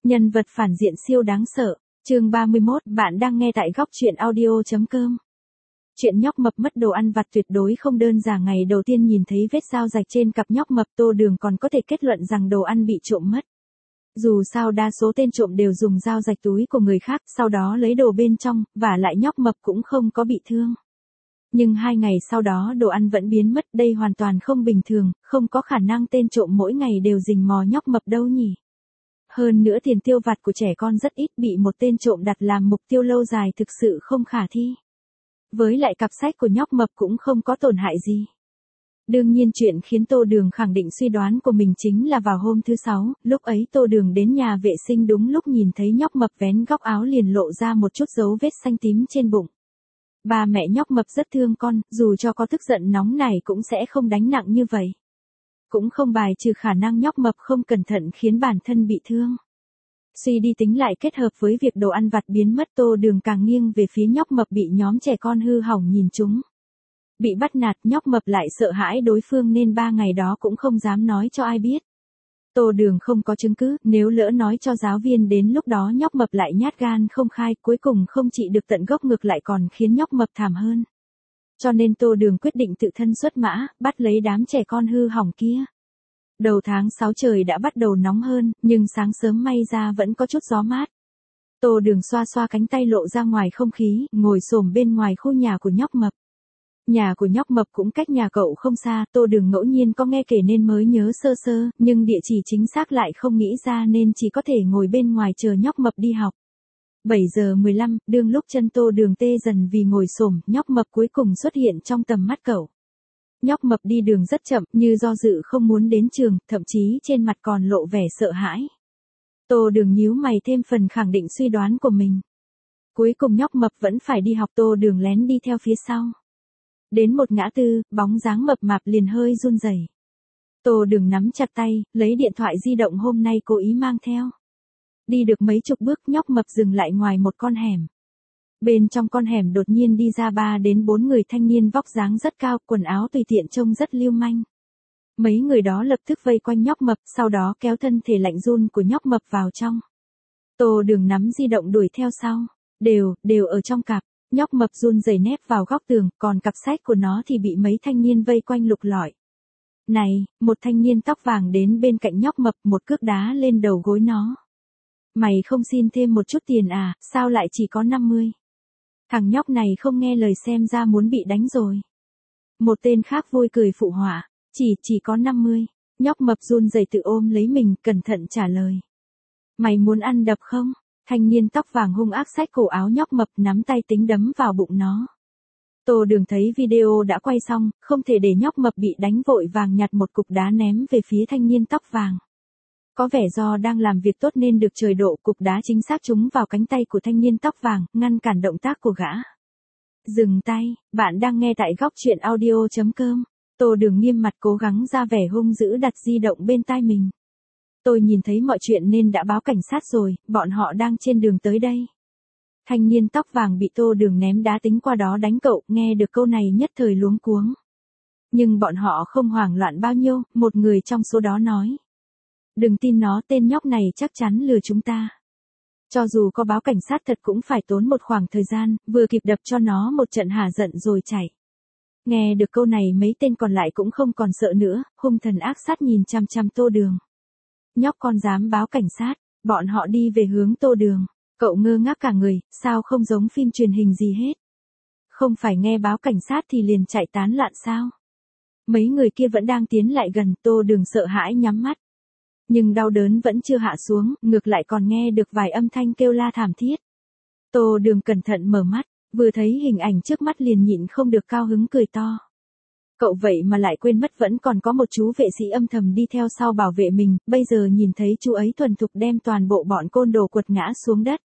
Nhân vật phản diện siêu đáng sợ. Chương 31, bạn đang nghe tại góc truyện audio.com. Chuyện nhóc mập mất đồ ăn vặt tuyệt đối không đơn giản. Ngày đầu tiên nhìn thấy vết dao rạch trên cặp nhóc mập, Tô Đường còn có thể kết luận rằng đồ ăn bị trộm mất. Dù sao đa số tên trộm đều dùng dao rạch túi của người khác, sau đó lấy đồ bên trong, và lại nhóc mập cũng không có bị thương. Nhưng 2 ngày sau đó đồ ăn vẫn biến mất, đây hoàn toàn không bình thường, không có khả năng tên trộm mỗi ngày đều rình mò nhóc mập đâu nhỉ. Hơn nữa tiền tiêu vặt của trẻ con rất ít, bị một tên trộm đặt làm mục tiêu lâu dài thực sự không khả thi. Với lại cặp sách của nhóc mập cũng không có tổn hại gì. Đương nhiên chuyện khiến Tô Đường khẳng định suy đoán của mình chính là vào hôm thứ 6, lúc ấy Tô Đường đến nhà vệ sinh đúng lúc nhìn thấy nhóc mập vén góc áo liền lộ ra một chút dấu vết xanh tím trên bụng. Ba mẹ nhóc mập rất thương con, dù cho có tức giận nóng này cũng sẽ không đánh nặng như vậy. Cũng không bài trừ khả năng nhóc mập không cẩn thận khiến bản thân bị thương. Suy đi tính lại kết hợp với việc đồ ăn vặt biến mất, Tô Đường càng nghiêng về phía nhóc mập bị nhóm trẻ con hư hỏng nhìn chúng. Bị bắt nạt, nhóc mập lại sợ hãi đối phương nên 3 ngày đó cũng không dám nói cho ai biết. Tô Đường không có chứng cứ, nếu lỡ nói cho giáo viên đến lúc đó nhóc mập lại nhát gan không khai, cuối cùng không trị được tận gốc ngược lại còn khiến nhóc mập thảm hơn. Cho nên Tô Đường quyết định tự thân xuất mã, bắt lấy đám trẻ con hư hỏng kia. Đầu tháng 6 trời đã bắt đầu nóng hơn, nhưng sáng sớm may ra vẫn có chút gió mát. Tô Đường xoa xoa cánh tay lộ ra ngoài không khí, ngồi xổm bên ngoài khu nhà của nhóc mập. Nhà của nhóc mập cũng cách nhà cậu không xa, Tô Đường ngẫu nhiên có nghe kể nên mới nhớ sơ sơ, nhưng địa chỉ chính xác lại không nghĩ ra nên chỉ có thể ngồi bên ngoài chờ nhóc mập đi học. 7 giờ 15, đương lúc chân Tô Đường tê dần vì ngồi xổm, nhóc mập cuối cùng xuất hiện trong tầm mắt cậu. Nhóc mập đi đường rất chậm, như do dự không muốn đến trường, thậm chí trên mặt còn lộ vẻ sợ hãi. Tô Đường nhíu mày thêm phần khẳng định suy đoán của mình. Cuối cùng nhóc mập vẫn phải đi học, Tô Đường lén đi theo phía sau. Đến một ngã tư, bóng dáng mập mạp liền hơi run rẩy. Tô Đường nắm chặt tay, lấy điện thoại di động hôm nay cố ý mang theo. Đi được mấy chục bước, nhóc mập dừng lại ngoài một con hẻm. Bên trong con hẻm đột nhiên đi ra 3 đến 4 người thanh niên vóc dáng rất cao, quần áo tùy tiện trông rất lưu manh. Mấy người đó lập tức vây quanh nhóc mập, sau đó kéo thân thể lạnh run của nhóc mập vào trong. Tô Đường nắm di động đuổi theo sau. Đều ở trong cặp. Nhóc mập run rẩy nép vào góc tường, còn cặp sách của nó thì bị mấy thanh niên vây quanh lục lọi. Này, một thanh niên tóc vàng đến bên cạnh nhóc mập, một cước đá lên đầu gối nó. Mày không xin thêm một chút tiền à, sao lại chỉ có 50? Thằng nhóc này không nghe lời xem ra muốn bị đánh rồi. Một tên khác vui cười phụ họa, chỉ có 50. Nhóc mập run rẩy tự ôm lấy mình, cẩn thận trả lời. Mày muốn ăn đập không? Thanh niên tóc vàng hung ác xách cổ áo nhóc mập, nắm tay tính đấm vào bụng nó. Tô Đường thấy video đã quay xong, không thể để nhóc mập bị đánh, vội vàng nhặt một cục đá ném về phía thanh niên tóc vàng. Có vẻ do đang làm việc tốt nên được trời độ, cục đá chính xác trúng vào cánh tay của thanh niên tóc vàng, ngăn cản động tác của gã. Dừng tay, bạn đang nghe tại góc truyện audio.com. Tô Đường nghiêm mặt cố gắng ra vẻ hung dữ đặt di động bên tai mình. Tôi nhìn thấy mọi chuyện nên đã báo cảnh sát rồi, bọn họ đang trên đường tới đây. Thanh niên tóc vàng bị Tô Đường ném đá tính qua đó đánh cậu, nghe được câu này nhất thời luống cuống. Nhưng bọn họ không hoảng loạn bao nhiêu, một người trong số đó nói. Đừng tin nó, tên nhóc này chắc chắn lừa chúng ta. Cho dù có báo cảnh sát thật cũng phải tốn một khoảng thời gian, vừa kịp đập cho nó một trận hả giận rồi chạy. Nghe được câu này mấy tên còn lại cũng không còn sợ nữa, hung thần ác sát nhìn chằm chằm Tô Đường. Nhóc con dám báo cảnh sát, bọn họ đi về hướng Tô Đường. Cậu ngơ ngác cả người, sao không giống phim truyền hình gì hết. Không phải nghe báo cảnh sát thì liền chạy tán loạn sao? Mấy người kia vẫn đang tiến lại gần, Tô Đường sợ hãi nhắm mắt. Nhưng đau đớn vẫn chưa hạ xuống, ngược lại còn nghe được vài âm thanh kêu la thảm thiết. Tô Đường cẩn thận mở mắt, vừa thấy hình ảnh trước mắt liền nhịn không được cao hứng cười to. Cậu vậy mà lại quên mất vẫn còn có một chú vệ sĩ âm thầm đi theo sau bảo vệ mình, bây giờ nhìn thấy chú ấy thuần thục đem toàn bộ bọn côn đồ quật ngã xuống đất.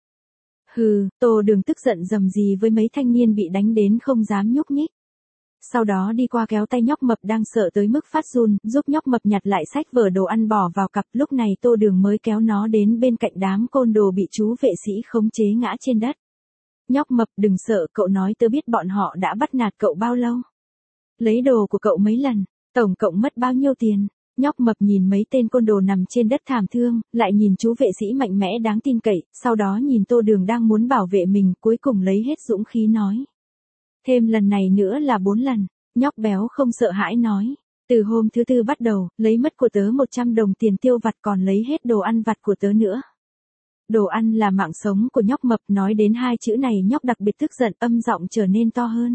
Hừ, Tô Đường tức giận rầm rì với mấy thanh niên bị đánh đến không dám nhúc nhích. Sau đó đi qua kéo tay nhóc mập đang sợ tới mức phát run, giúp nhóc mập nhặt lại sách vở đồ ăn bỏ vào cặp, lúc này Tô Đường mới kéo nó đến bên cạnh đám côn đồ bị chú vệ sĩ khống chế ngã trên đất. Nhóc mập đừng sợ, cậu nói tớ biết bọn họ đã bắt nạt cậu bao lâu. Lấy đồ của cậu mấy lần, tổng cộng mất bao nhiêu tiền. Nhóc mập nhìn mấy tên côn đồ nằm trên đất thảm thương, lại nhìn chú vệ sĩ mạnh mẽ đáng tin cậy, sau đó nhìn Tô Đường đang muốn bảo vệ mình, cuối cùng lấy hết dũng khí nói. Thêm lần này nữa là 4 lần, nhóc béo không sợ hãi nói. Từ hôm thứ tư bắt đầu, lấy mất của tớ 100 đồng tiền tiêu vặt còn lấy hết đồ ăn vặt của tớ nữa. Đồ ăn là mạng sống của nhóc mập, nói đến 2 chữ này nhóc đặc biệt tức giận, âm giọng trở nên to hơn.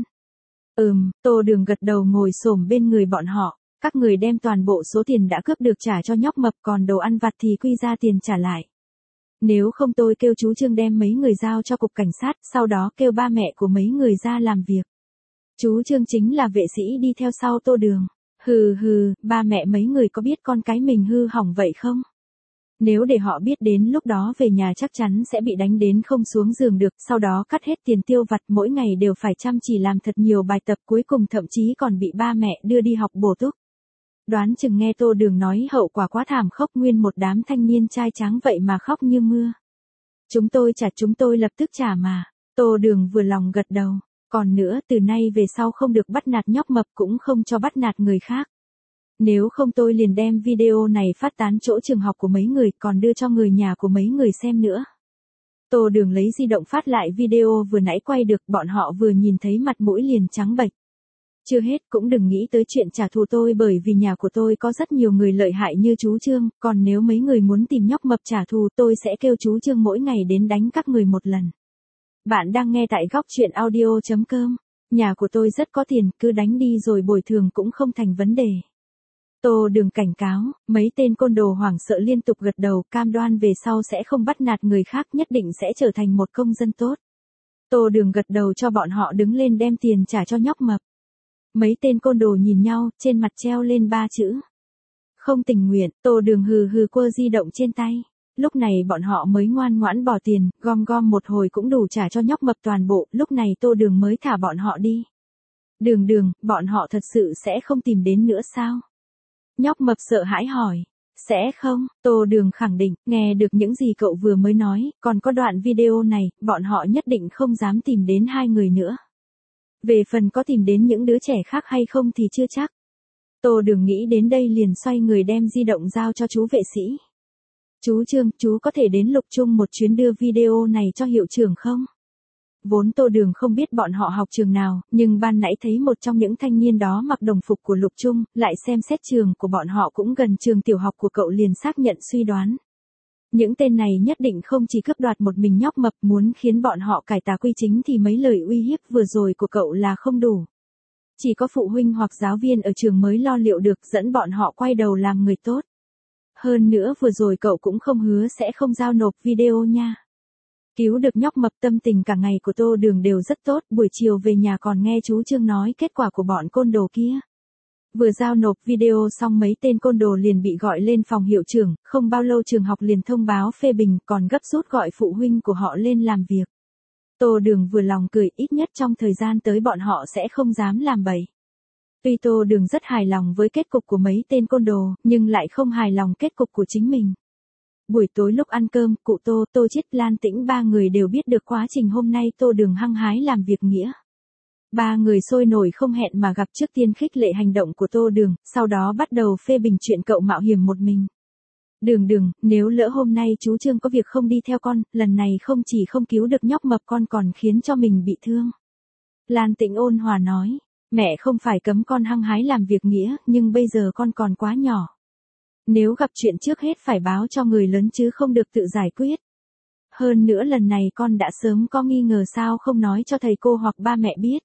Tô Đường gật đầu ngồi xổm bên người bọn họ, các người đem toàn bộ số tiền đã cướp được trả cho nhóc mập, còn đồ ăn vặt thì quy ra tiền trả lại. Nếu không tôi kêu chú Trương đem mấy người giao cho cục cảnh sát, sau đó kêu ba mẹ của mấy người ra làm việc. Chú Trương chính là vệ sĩ đi theo sau Tô Đường. Hừ, ba mẹ mấy người có biết con cái mình hư hỏng vậy không? Nếu để họ biết đến lúc đó về nhà chắc chắn sẽ bị đánh đến không xuống giường được, sau đó cắt hết tiền tiêu vặt, mỗi ngày đều phải chăm chỉ làm thật nhiều bài tập, cuối cùng thậm chí còn bị ba mẹ đưa đi học bổ túc. Đoán chừng nghe Tô Đường nói hậu quả quá thảm khốc, nguyên một đám thanh niên trai tráng vậy mà khóc như mưa. Chúng tôi lập tức trả mà. Tô Đường vừa lòng gật đầu. Còn nữa, từ nay về sau không được bắt nạt nhóc mập, cũng không cho bắt nạt người khác. Nếu không tôi liền đem video này phát tán chỗ trường học của mấy người, còn đưa cho người nhà của mấy người xem nữa. Tô Đường lấy di động phát lại video vừa nãy quay được, bọn họ vừa nhìn thấy mặt mũi liền trắng bệch. Chưa hết, cũng đừng nghĩ tới chuyện trả thù tôi, bởi vì nhà của tôi có rất nhiều người lợi hại như chú Trương, còn nếu mấy người muốn tìm nhóc mập trả thù tôi sẽ kêu chú Trương mỗi ngày đến đánh các người một lần. Bạn đang nghe tại góc truyện audio.com. Nhà của tôi rất có tiền, cứ đánh đi rồi bồi thường cũng không thành vấn đề. Tô Đường cảnh cáo, mấy tên côn đồ hoảng sợ liên tục gật đầu, cam đoan về sau sẽ không bắt nạt người khác, nhất định sẽ trở thành một công dân tốt. Tô Đường gật đầu cho bọn họ đứng lên đem tiền trả cho nhóc mập. Mấy tên côn đồ nhìn nhau, trên mặt treo lên 3 chữ. Không tình nguyện. Tô Đường hừ quơ di động trên tay. Lúc này bọn họ mới ngoan ngoãn bỏ tiền, gom một hồi cũng đủ trả cho nhóc mập toàn bộ, lúc này Tô Đường mới thả bọn họ đi. Đường, bọn họ thật sự sẽ không tìm đến nữa sao? Nhóc mập sợ hãi hỏi. Sẽ không, Tô Đường khẳng định, nghe được những gì cậu vừa mới nói, còn có đoạn video này, bọn họ nhất định không dám tìm đến 2 người nữa. Về phần có tìm đến những đứa trẻ khác hay không thì chưa chắc. Tô Đường nghĩ đến đây liền xoay người đem di động giao cho chú vệ sĩ. Chú Trương, chú có thể đến Lục Trung một chuyến đưa video này cho hiệu trưởng không? Vốn Tô Đường không biết bọn họ học trường nào, nhưng ban nãy thấy một trong những thanh niên đó mặc đồng phục của Lục Trung, lại xem xét trường của bọn họ cũng gần trường tiểu học của cậu, liền xác nhận suy đoán. Những tên này nhất định không chỉ cướp đoạt một mình nhóc mập, muốn khiến bọn họ cải tà quy chính thì mấy lời uy hiếp vừa rồi của cậu là không đủ. Chỉ có phụ huynh hoặc giáo viên ở trường mới lo liệu được, dẫn bọn họ quay đầu làm người tốt. Hơn nữa vừa rồi cậu cũng không hứa sẽ không giao nộp video nha. Cứu được nhóc mập, tâm tình cả ngày của Tô Đường đều rất tốt, buổi chiều về nhà còn nghe chú Trương nói kết quả của bọn côn đồ kia. Vừa giao nộp video xong mấy tên côn đồ liền bị gọi lên phòng hiệu trưởng, không bao lâu trường học liền thông báo phê bình, còn gấp rút gọi phụ huynh của họ lên làm việc. Tô Đường vừa lòng cười, ít nhất trong thời gian tới bọn họ sẽ không dám làm bậy. Tuy Tô Đường rất hài lòng với kết cục của mấy tên côn đồ, nhưng lại không hài lòng kết cục của chính mình. Buổi tối lúc ăn cơm, cụ Tô Chiết, Lan Tĩnh ba người đều biết được quá trình hôm nay Tô Đường hăng hái làm việc nghĩa. Ba người sôi nổi không hẹn mà gặp, trước tiên khích lệ hành động của Tô Đường, sau đó bắt đầu phê bình chuyện cậu mạo hiểm một mình. Đường, nếu lỡ hôm nay chú Trương có việc không đi theo con, lần này không chỉ không cứu được nhóc mập con còn khiến cho mình bị thương. Lan Tĩnh ôn hòa nói, mẹ không phải cấm con hăng hái làm việc nghĩa, nhưng bây giờ con còn quá nhỏ. Nếu gặp chuyện trước hết phải báo cho người lớn chứ không được tự giải quyết. Hơn nữa lần này con đã sớm có nghi ngờ, sao không nói cho thầy cô hoặc ba mẹ biết.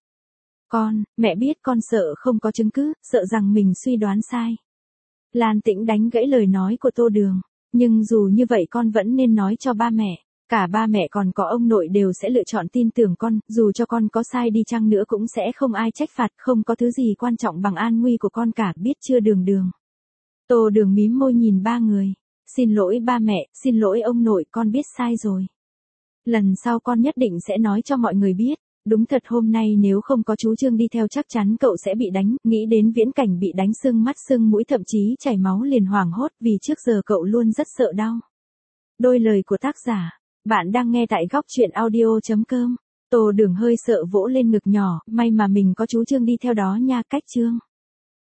Mẹ biết, con sợ không có chứng cứ, sợ rằng mình suy đoán sai. Lan Tĩnh đánh gãy lời nói của Tô Đường. Nhưng dù như vậy con vẫn nên nói cho ba mẹ. Cả ba mẹ còn có ông nội đều sẽ lựa chọn tin tưởng con, dù cho con có sai đi chăng nữa cũng sẽ không ai trách phạt, không có thứ gì quan trọng bằng an nguy của con cả, biết chưa Đường. Tô Đường mím môi nhìn ba người. Xin lỗi ba mẹ, xin lỗi ông nội, con biết sai rồi. Lần sau con nhất định sẽ nói cho mọi người biết. Đúng thật, hôm nay nếu không có chú Trương đi theo chắc chắn cậu sẽ bị đánh, nghĩ đến viễn cảnh bị đánh sưng mắt sưng mũi thậm chí chảy máu liền hoảng hốt, vì trước giờ cậu luôn rất sợ đau. Đôi lời của tác giả. Bạn đang nghe tại góc truyện audio.com. Tô Đường hơi sợ vỗ lên ngực nhỏ, may mà mình có chú Trương đi theo đó nha, cách Trương.